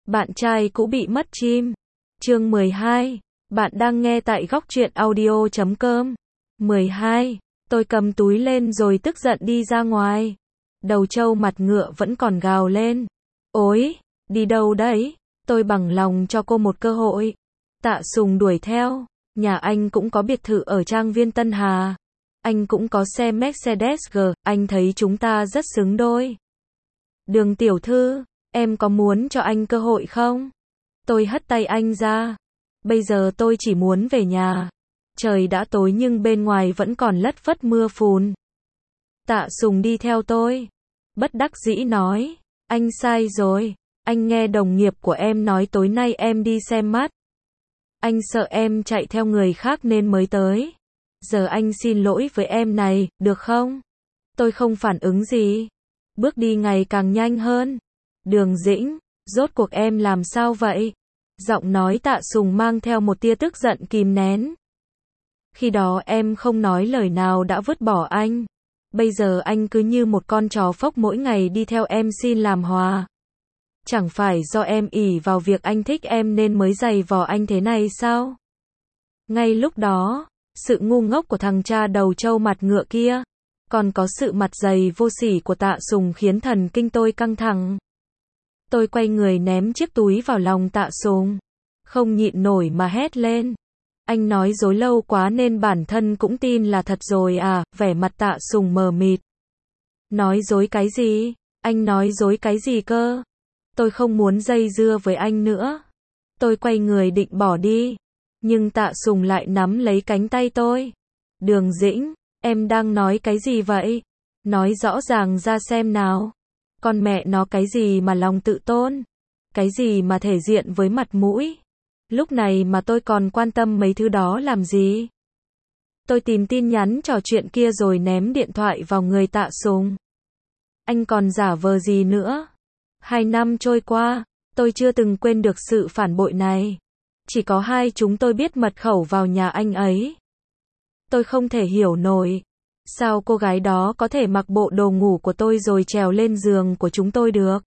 Bạn trai cũ bị mất chim. Chương 12. Bạn đang nghe tại góc truyện audio.com. 12. Tôi cầm túi lên rồi tức giận đi ra ngoài. Đầu trâu mặt ngựa vẫn còn gào lên. Ôi, đi đâu đấy? Tôi bằng lòng cho cô một cơ hội. Tạ Sùng đuổi theo. Nhà anh cũng có biệt thự ở trang viên Tân Hà. Anh cũng có xe Mercedes G, anh thấy chúng ta rất xứng đôi. Đường tiểu thư, em có muốn cho anh cơ hội không? Tôi hất tay anh ra. Bây giờ tôi chỉ muốn về nhà. Trời đã tối nhưng bên ngoài vẫn còn lất phất mưa phùn. Tạ Sùng đi theo tôi. Bất đắc dĩ nói, anh sai rồi. Anh nghe đồng nghiệp của em nói tối nay em đi xem mắt. Anh sợ em chạy theo người khác nên mới tới. Giờ anh xin lỗi với em này, được không? Tôi không phản ứng gì. Bước đi ngày càng nhanh hơn. Đường Dĩnh, rốt cuộc em làm sao vậy? Giọng nói Tạ Sùng mang theo một tia tức giận kìm nén. Khi đó em không nói lời nào đã vứt bỏ anh. Bây giờ anh cứ như một con chó phốc mỗi ngày đi theo em xin làm hòa. Chẳng phải do em ỷ vào việc anh thích em nên mới giày vò anh thế này sao? Ngay lúc đó, sự ngu ngốc của thằng cha đầu trâu mặt ngựa kia, còn có sự mặt dày vô sỉ của Tạ Sùng khiến thần kinh tôi căng thẳng. Tôi quay người ném chiếc túi vào lòng Tạ Sùng. Không nhịn nổi mà hét lên. Anh nói dối lâu quá nên bản thân cũng tin là thật rồi à, vẻ mặt Tạ Sùng mờ mịt. Nói dối cái gì? Anh nói dối cái gì cơ? Tôi không muốn dây dưa với anh nữa. Tôi quay người định bỏ đi. Nhưng Tạ Sùng lại nắm lấy cánh tay tôi. Đường Dĩnh, em đang nói cái gì vậy? Nói rõ ràng ra xem nào. Con mẹ nó cái gì mà lòng tự tôn? Cái gì mà thể diện với mặt mũi? Lúc này mà tôi còn quan tâm mấy thứ đó làm gì? Tôi tìm tin nhắn trò chuyện kia rồi ném điện thoại vào người Tạ Sùng. Anh còn giả vờ gì nữa? 2 năm trôi qua, tôi chưa từng quên được sự phản bội này. Chỉ có hai chúng tôi biết mật khẩu vào nhà anh ấy. Tôi không thể hiểu nổi. Sao cô gái đó có thể mặc bộ đồ ngủ của tôi rồi trèo lên giường của chúng tôi được?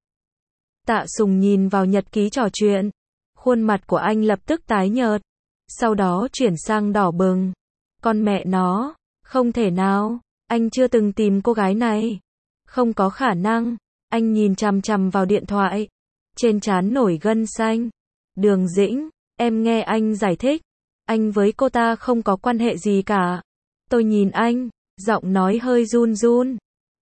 Tạ Sùng nhìn vào nhật ký trò chuyện. Khuôn mặt của anh lập tức tái nhợt. Sau đó chuyển sang đỏ bừng. Con mẹ nó, không thể nào. Anh chưa từng tìm cô gái này. Không có khả năng. Anh nhìn chằm chằm vào điện thoại. Trên trán nổi gân xanh. Đường Dĩnh, em nghe anh giải thích. Anh với cô ta không có quan hệ gì cả. Tôi nhìn anh, giọng nói hơi run run.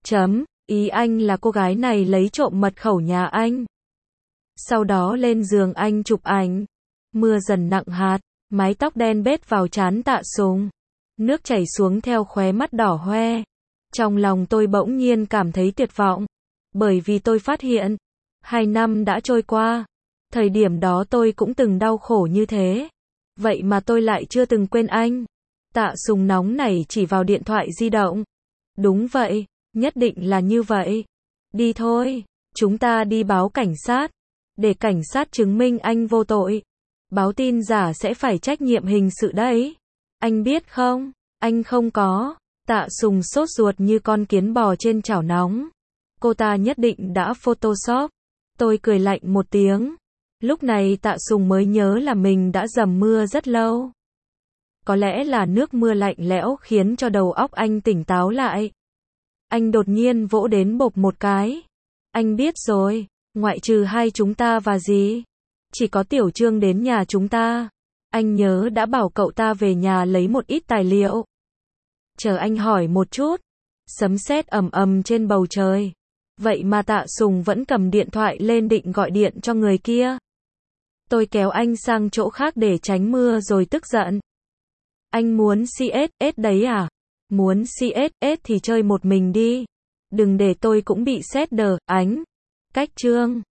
Ý anh là cô gái này lấy trộm mật khẩu nhà anh. Sau đó lên giường anh chụp ảnh. Mưa dần nặng hạt, mái tóc đen bết vào trán Tạ Sùng. Nước chảy xuống theo khóe mắt đỏ hoe. Trong lòng tôi bỗng nhiên cảm thấy tuyệt vọng. Bởi vì tôi phát hiện, 2 năm đã trôi qua. Thời điểm đó tôi cũng từng đau khổ như thế. Vậy mà tôi lại chưa từng quên anh. Tạ Sùng nóng nảy chỉ vào điện thoại di động. Đúng vậy, nhất định là như vậy. Đi thôi, chúng ta đi báo cảnh sát. Để cảnh sát chứng minh anh vô tội. Báo tin giả sẽ phải trách nhiệm hình sự đấy. Anh biết không, anh không có. Tạ Sùng sốt ruột như con kiến bò trên chảo nóng. Cô ta nhất định đã photoshop. Tôi cười lạnh một tiếng. Lúc này Tạ Sùng mới nhớ là mình đã dầm mưa rất lâu. Có lẽ là nước mưa lạnh lẽo khiến cho đầu óc anh tỉnh táo lại. Anh đột nhiên vỗ đến bộp một cái. Anh biết rồi, ngoại trừ hai chúng ta và gì? Chỉ có Tiểu Trương đến nhà chúng ta. Anh nhớ đã bảo cậu ta về nhà lấy một ít tài liệu. Chờ anh hỏi một chút. Sấm sét ầm ầm trên bầu trời. Vậy mà Tạ Sùng vẫn cầm điện thoại lên định gọi điện cho người kia. Tôi kéo anh sang chỗ khác để tránh mưa rồi tức giận. Anh muốn CSS đấy à? Muốn CSS thì chơi một mình đi. Đừng để tôi cũng bị sét đờ, ánh. Cách Trương.